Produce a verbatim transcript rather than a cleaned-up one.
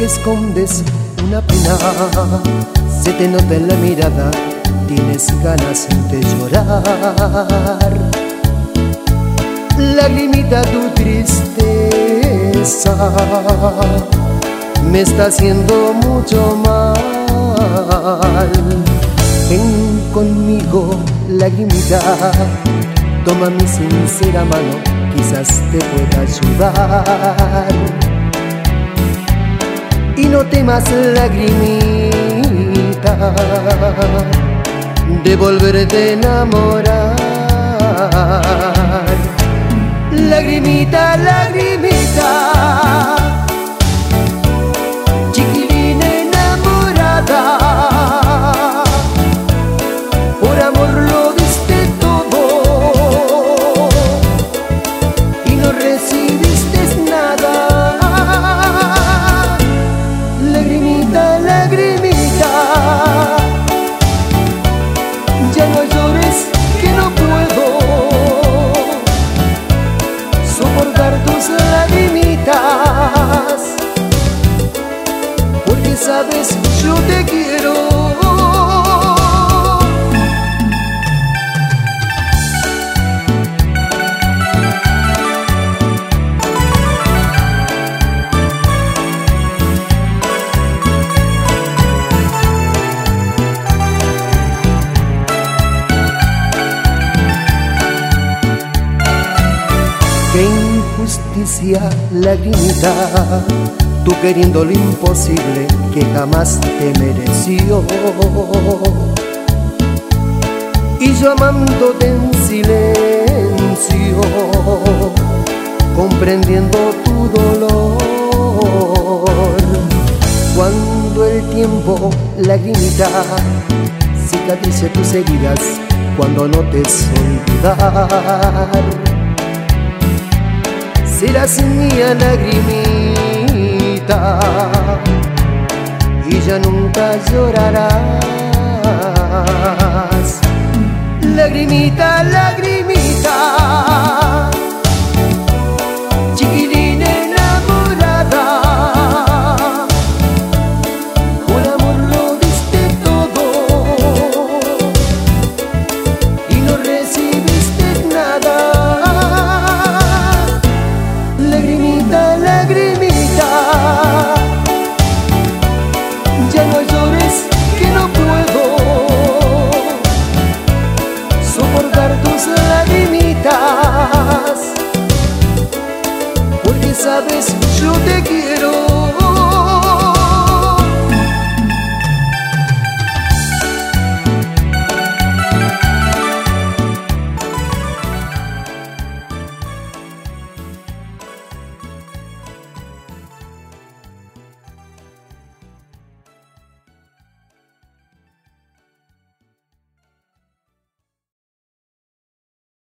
que escondes una pena, se te nota en la mirada, tienes ganas de llorar. Lagrimita, tu tristeza me está haciendo mucho mal. Ven conmigo, lagrimita, toma mi sincera mano, quizás te pueda ayudar. Y no temas, lagrimita, de volverte a enamorar. Lagrimita, lagrimita, chiquilina enamorada, por amor lo diste todo y no recibiste nada. Lagrimita, lagrimita, ya no llores, que no puedo soportar tus lagrimitas, porque sabes, yo te quiero. Qué injusticia, lagrimita, tú queriendo lo imposible que jamás te mereció, y yo amándote en silencio, comprendiendo tu dolor. Cuando el tiempo, lagrimita, cicatrice tus heridas, cuando no te olvidar, serás mía, lagrimita, y ya nunca llorarás. Lagrimita, lagrimita,